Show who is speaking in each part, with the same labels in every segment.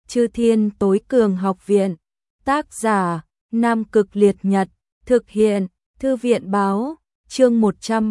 Speaker 1: Chư Thiên Tối Cường Học Viện. Tác giả: Nam Cực Liệt Nhật. Thực hiện: Thư viện báo. Chương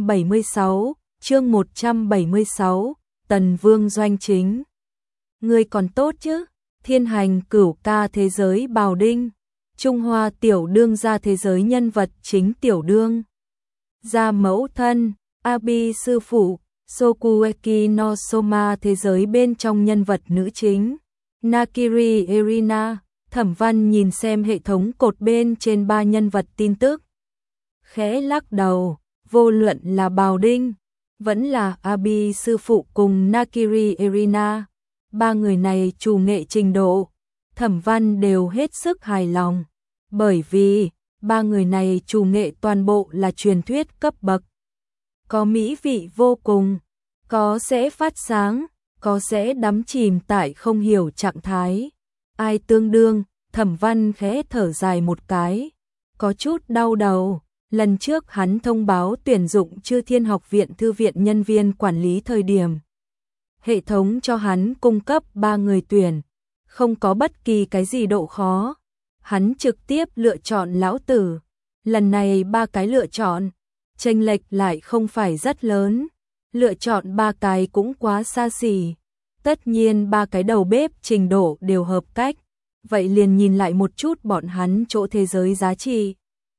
Speaker 1: 176. Tần Vương doanh chính. Người còn tốt chứ? Thiên hành cửu ca thế giới Bào Đinh. Trung Hoa tiểu đương gia thế giới nhân vật chính tiểu đương gia mẫu thân. Abi sư phụ. Sokugeki no Soma thế giới bên trong nhân vật nữ chính. Nakiri Erina. Thẩm Văn nhìn xem hệ thống cột bên trên 3 nhân vật tin tức, khẽ lắc đầu. Vô luận là Bào Đinh, vẫn là Abi sư phụ cùng Nakiri Erina, 3 người này chủ nghệ trình độ, Thẩm Văn đều hết sức hài lòng, bởi vì 3 người này chủ nghệ toàn bộ là truyền thuyết cấp bậc, có mỹ vị vô cùng, có sẽ phát sáng, có sẽ đắm chìm tại không hiểu trạng thái. Ai tương đương? Thẩm Văn khẽ thở dài một cái, có chút đau đầu. Lần trước hắn thông báo tuyển dụng Chư Thiên Học Viện Thư viện nhân viên quản lý thời điểm, hệ thống cho hắn cung cấp 3 người tuyển, không có bất kỳ cái gì độ khó. Hắn trực tiếp lựa chọn lão tử. Lần này 3 cái lựa chọn, chênh lệch lại không phải rất lớn. Lựa chọn 3 cái cũng quá xa xỉ. Tất nhiên 3 cái đầu bếp trình độ đều hợp cách. Vậy liền nhìn lại một chút bọn hắn chỗ thế giới giá trị.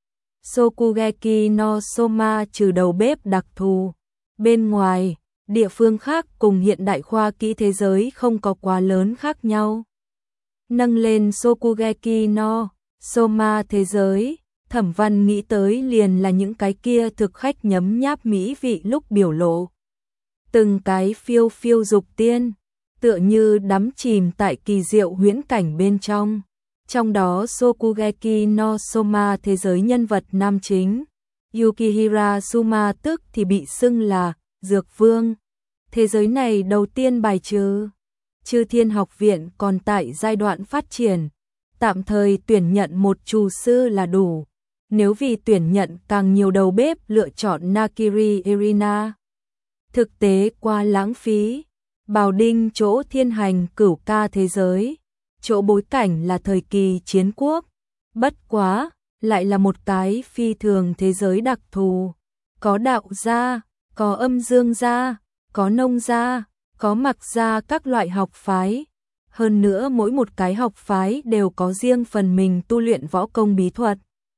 Speaker 1: Sokugeki no Soma trừ đầu bếp đặc thù, bên ngoài, địa phương khác cùng hiện đại khoa kỹ thế giới không có quá lớn khác nhau. Nâng lên Sokugeki no Soma thế giới, Thẩm Văn nghĩ tới liền là những cái kia thực khách nhấm nháp mỹ vị lúc biểu lộ. Từng cái phiêu phiêu dục tiên, tựa như đắm chìm tại kỳ diệu huyễn cảnh bên trong. Trong đó Sokugeki no Soma thế giới nhân vật nam chính, Yukihira Suma tức thì bị xưng là Dược Vương. Thế giới này đầu tiên bài trừ. Chư Thiên Học Viện còn tại giai đoạn phát triển, tạm thời tuyển nhận một chủ sư là đủ. Nếu vì tuyển nhận càng nhiều đầu bếp lựa chọn Nakiri Erina, thực tế quá lãng phí. Bào Đinh chỗ thiên hành cửu ca thế giới, chỗ bối cảnh là thời kỳ chiến quốc, bất quá, lại là một cái phi thường thế giới đặc thù, có đạo gia, có âm dương gia, có nông gia, có mặc gia các loại học phái, hơn nữa mỗi một cái học phái đều có riêng phần mình tu luyện võ công bí thuật.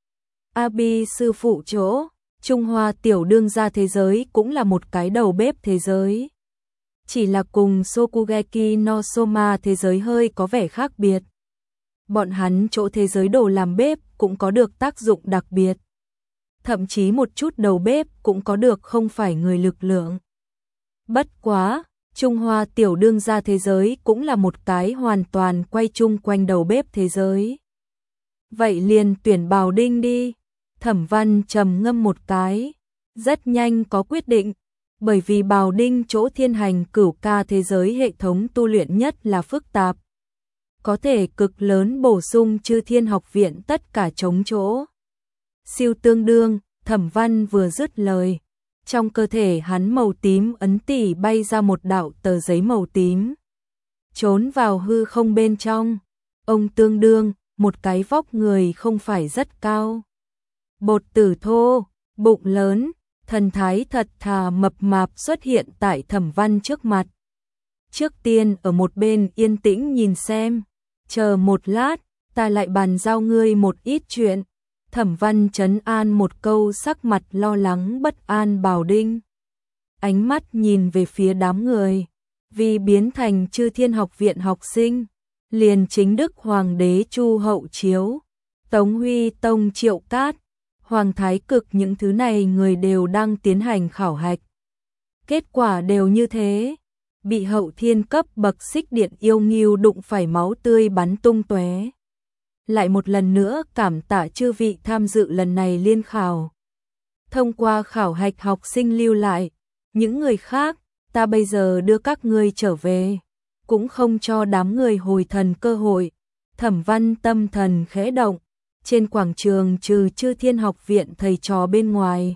Speaker 1: Abi sư phụ chỗ, Trung Hoa tiểu đương gia thế giới cũng là một cái đầu bếp thế giới. Chỉ là cùng Sokugeki no Soma thế giới hơi có vẻ khác biệt. Bọn hắn chỗ thế giới đồ làm bếp cũng có được tác dụng đặc biệt. Thậm chí một chút đầu bếp cũng có được không phải người lực lượng. Bất quá, Trung Hoa tiểu đương gia thế giới cũng là một cái hoàn toàn quay chung quanh đầu bếp thế giới. Vậy liền tuyển Bào Đinh đi. Thẩm Văn trầm ngâm một cái, rất nhanh có quyết định. Bởi vì Bào Đinh chỗ thiên hành cửu ca thế giới hệ thống tu luyện nhất là phức tạp, có thể cực lớn bổ sung Chư Thiên Học Viện tất cả trống chỗ. Siêu tương đương, Thẩm Văn vừa dứt lời, trong cơ thể hắn màu tím ấn tỉ bay ra một đạo tờ giấy màu tím, trốn vào hư không bên trong. Ông tương đương, một cái vóc người không phải rất cao, bột tử thô, bụng lớn, thần thái thật thà mập mạp xuất hiện tại Thẩm Văn trước mặt. Trước tiên ở một bên yên tĩnh nhìn xem, chờ một lát, ta lại bàn giao ngươi một ít chuyện. Thẩm Văn trấn an một câu sắc mặt lo lắng bất an Bào Đinh. Ánh mắt nhìn về phía đám người, vì biến thành Chư Thiên Học Viện học sinh, liền chính Đức Hoàng đế Chu Hậu Chiếu, Tống Huy Tông Triệu Cát, Hoàng Thái Cực những thứ này người đều đang tiến hành khảo hạch. Kết quả đều như thế, bị hậu thiên cấp bậc xích điện yêu nghiêu đụng phải máu tươi bắn tung tóe. Lại một lần nữa cảm tạ chư vị tham dự lần này liên khảo. Thông qua khảo hạch học sinh lưu lại, những người khác, ta bây giờ đưa các ngươi trở về, cũng không cho đám người hồi thần cơ hội. Thẩm Văn tâm thần khẽ động. Trên quảng trường trừ Chư Thiên Học Viện thầy trò bên ngoài,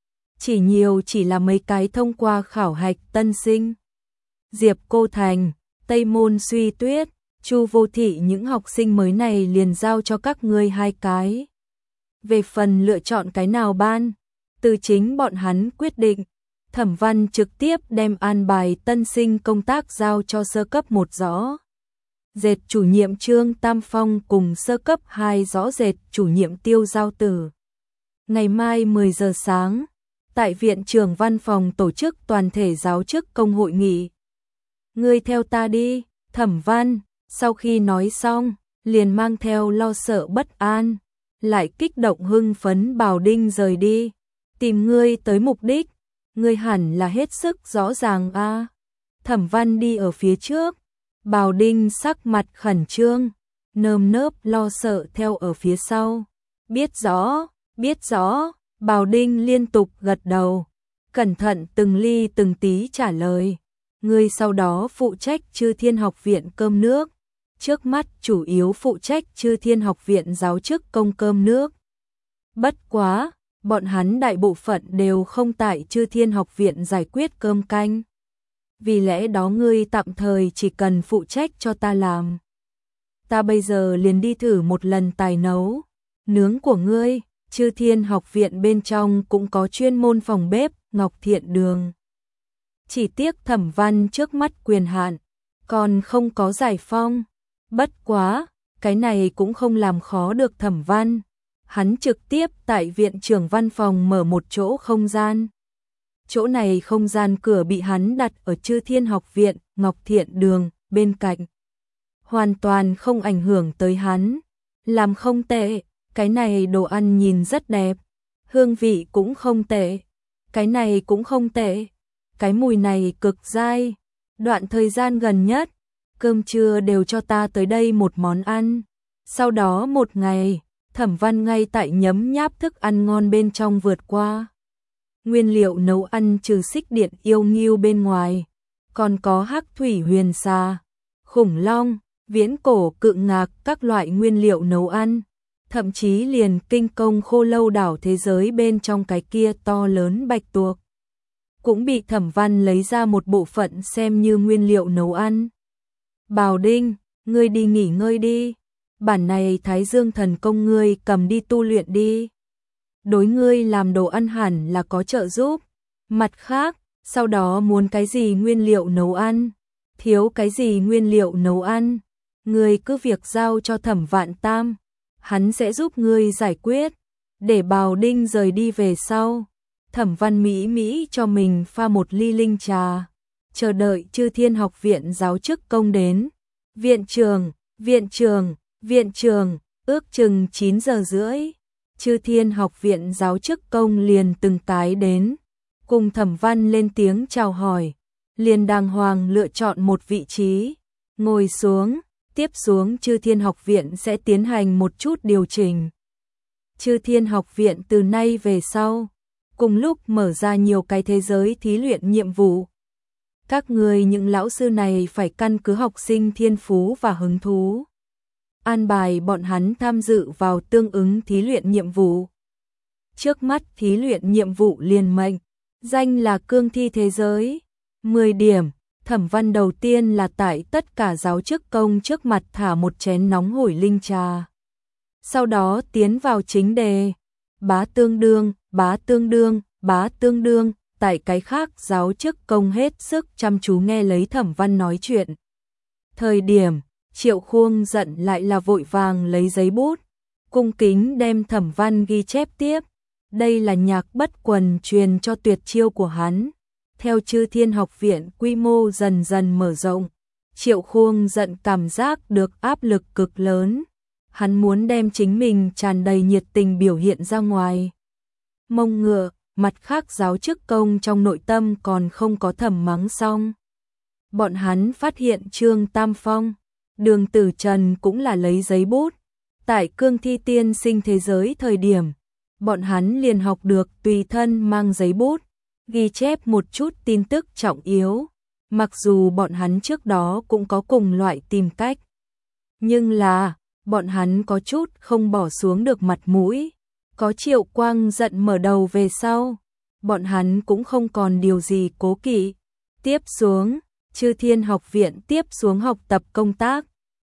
Speaker 1: chỉ là mấy cái thông qua khảo hạch tân sinh. Diệp Cô Thành, Tây Môn Suy Tuyết, Chu Vô Thị, những học sinh mới này liền giao cho các ngươi 2 cái. Về phần lựa chọn cái nào ban, từ chính bọn hắn quyết định. Thẩm Văn trực tiếp đem an bài tân sinh công tác giao cho sơ cấp 1 rõ dệt chủ nhiệm Trương Tam Phong cùng sơ cấp 2 rõ dệt chủ nhiệm Tiêu Giao Tử. Ngày mai 10 giờ sáng, tại viện trưởng văn phòng tổ chức toàn thể giáo chức công hội nghị. Ngươi theo ta đi. Thẩm Văn sau khi nói xong, liền mang theo lo sợ bất an, lại kích động hưng phấn Bào Đinh rời đi. Tìm ngươi tới mục đích, ngươi hẳn là hết sức rõ ràng a. Thẩm Văn đi ở phía trước, Bào Đinh sắc mặt khẩn trương, nơm nớp lo sợ theo ở phía sau. Biết rõ, Bào Đinh liên tục gật đầu, cẩn thận từng ly từng tí trả lời. Ngươi sau đó phụ trách Chư Thiên học viện cơm nước, trước mắt chủ yếu phụ trách Chư Thiên học viện giáo chức công cơm nước. Bất quá, bọn hắn đại bộ phận đều không tại Chư Thiên học viện giải quyết cơm canh. Vì lẽ đó ngươi tạm thời chỉ cần phụ trách cho ta làm. Ta bây giờ liền đi thử một lần tài nấu nướng của ngươi. Chư Thiên học viện bên trong cũng có chuyên môn phòng bếp Ngọc Thiện Đường. Chỉ tiếc Thẩm Văn trước mắt quyền hạn, còn không có giải phong. Bất quá, cái này cũng không làm khó được Thẩm Văn. Hắn trực tiếp tại viện trưởng văn phòng mở một chỗ không gian. Chỗ này không gian cửa bị hắn đặt ở Chư Thiên học viện Ngọc Thiện Đường bên cạnh. Hoàn toàn không ảnh hưởng tới hắn. Làm không tệ, cái này đồ ăn nhìn rất đẹp. Hương vị cũng không tệ, cái này cũng không tệ. Cái mùi này cực dai. Đoạn thời gian gần nhất, cơm trưa đều cho ta tới đây một món ăn. Sau đó một ngày, Thẩm Văn ngay tại nhấm nháp thức ăn ngon bên trong vượt qua. Nguyên liệu nấu ăn trừ xích điện yêu nghiêu bên ngoài, còn có hắc thủy huyền xà, khủng long, viễn cổ cự ngạc các loại nguyên liệu nấu ăn. Thậm chí liền kinh công Khô Lâu đảo thế giới bên trong cái kia to lớn bạch tuộc cũng bị Thẩm Văn lấy ra một bộ phận xem như nguyên liệu nấu ăn. Bào Đinh, ngươi đi nghỉ ngơi đi. Bản này Thái Dương thần công ngươi cầm đi tu luyện đi. Đối ngươi làm đồ ăn hẳn là có trợ giúp. Mặt khác, sau đó muốn cái gì nguyên liệu nấu ăn, thiếu cái gì nguyên liệu nấu ăn, ngươi cứ việc giao cho Thẩm Vạn Tam, hắn sẽ giúp ngươi giải quyết. Để Bào Đinh rời đi về sau, Thẩm Văn mỹ cho mình pha một ly linh trà, chờ đợi Chư Thiên học viện giáo chức công đến. Viện trường, ước chừng 9 giờ rưỡi. Chư Thiên học viện giáo chức công liền từng cái đến, cùng Thẩm Văn lên tiếng chào hỏi, liền đàng hoàng lựa chọn một vị trí, ngồi xuống. Tiếp xuống Chư Thiên học viện sẽ tiến hành một chút điều chỉnh. Chư Thiên học viện từ nay về sau, cùng lúc mở ra nhiều cái thế giới thí luyện nhiệm vụ. Các người những lão sư này phải căn cứ học sinh thiên phú và hứng thú, an bài bọn hắn tham dự vào tương ứng thí luyện nhiệm vụ. Trước mắt thí luyện nhiệm vụ liền mệnh danh là cương thi thế giới, 10 điểm. Thẩm Văn đầu tiên là tại tất cả giáo chức công trước mặt thả một chén nóng hổi linh trà. Sau đó tiến vào chính đề, bá tương đương, tại cái khác giáo chức công hết sức chăm chú nghe lấy Thẩm Văn nói chuyện. Thời điểm, Triệu Khuông giận lại là vội vàng lấy giấy bút, cung kính đem Thẩm Văn ghi chép tiếp. Đây là nhạc bất quần truyền cho tuyệt chiêu của hắn. Theo Chư Thiên học viện quy mô dần dần mở rộng, Triệu Khuông giận cảm giác được áp lực cực lớn. Hắn muốn đem chính mình tràn đầy nhiệt tình biểu hiện ra ngoài. Mông ngựa, mặt khác giáo chức công trong nội tâm còn không có thầm mắng xong. Bọn hắn phát hiện Trương Tam Phong, Đường Tử Trần cũng là lấy giấy bút. Tại cương thi tiên sinh thế giới thời điểm, bọn hắn liền học được tùy thân mang giấy bút, ghi chép một chút tin tức trọng yếu. Mặc dù bọn hắn trước đó cũng có cùng loại tìm cách, nhưng là bọn hắn có chút không bỏ xuống được mặt mũi. Có Triệu Quang giận mở đầu về sau, bọn hắn cũng không còn điều gì cố kỵ. Tiếp xuống, Chư Thiên học viện tiếp xuống học tập công tác,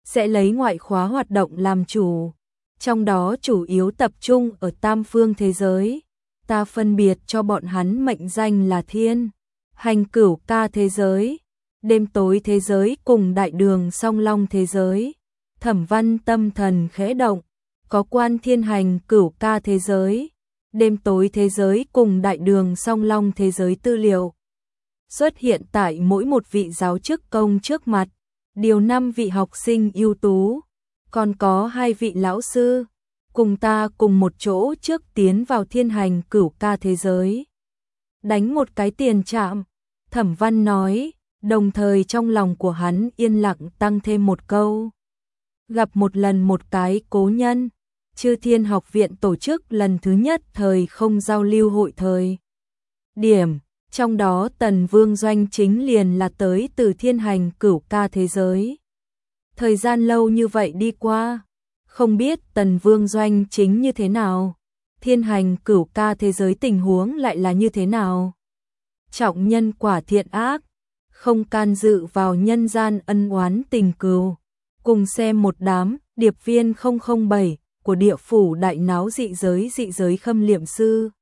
Speaker 1: sẽ lấy ngoại khóa hoạt động làm chủ, trong đó chủ yếu tập trung ở tam phương thế giới. Ta phân biệt cho bọn hắn mệnh danh là thiên, hành cửu ca thế giới, đêm tối thế giới cùng đại đường song long thế giới. Thẩm Văn tâm thần khẽ động, có quan thiên hành cửu ca thế giới, đêm tối thế giới cùng đại đường song long thế giới tư liệu xuất hiện tại mỗi một vị giáo chức công trước mặt, điều 5 vị học sinh ưu tú, còn có 2 vị lão sư, cùng ta cùng một chỗ trước tiến vào thiên hành cửu ca thế giới. Đánh một cái tiền trạm, Thẩm Văn nói, đồng thời trong lòng của hắn yên lặng tăng thêm một câu. Gặp một lần một cái cố nhân, Chư Thiên Học viện tổ chức lần thứ nhất thời không giao lưu hội thời điểm, trong đó Tần Vương Doanh chính liền là tới từ thiên hành cửu ca thế giới. Thời gian lâu như vậy đi qua, không biết Tần Vương Doanh chính như thế nào, thiên hành cửu ca thế giới tình huống lại là như thế nào. Trọng nhân quả thiện ác, không can dự vào nhân gian ân oán tình cừu. Cùng xem một đám điệp viên 007 của địa phủ đại náo dị giới khâm liệm sư.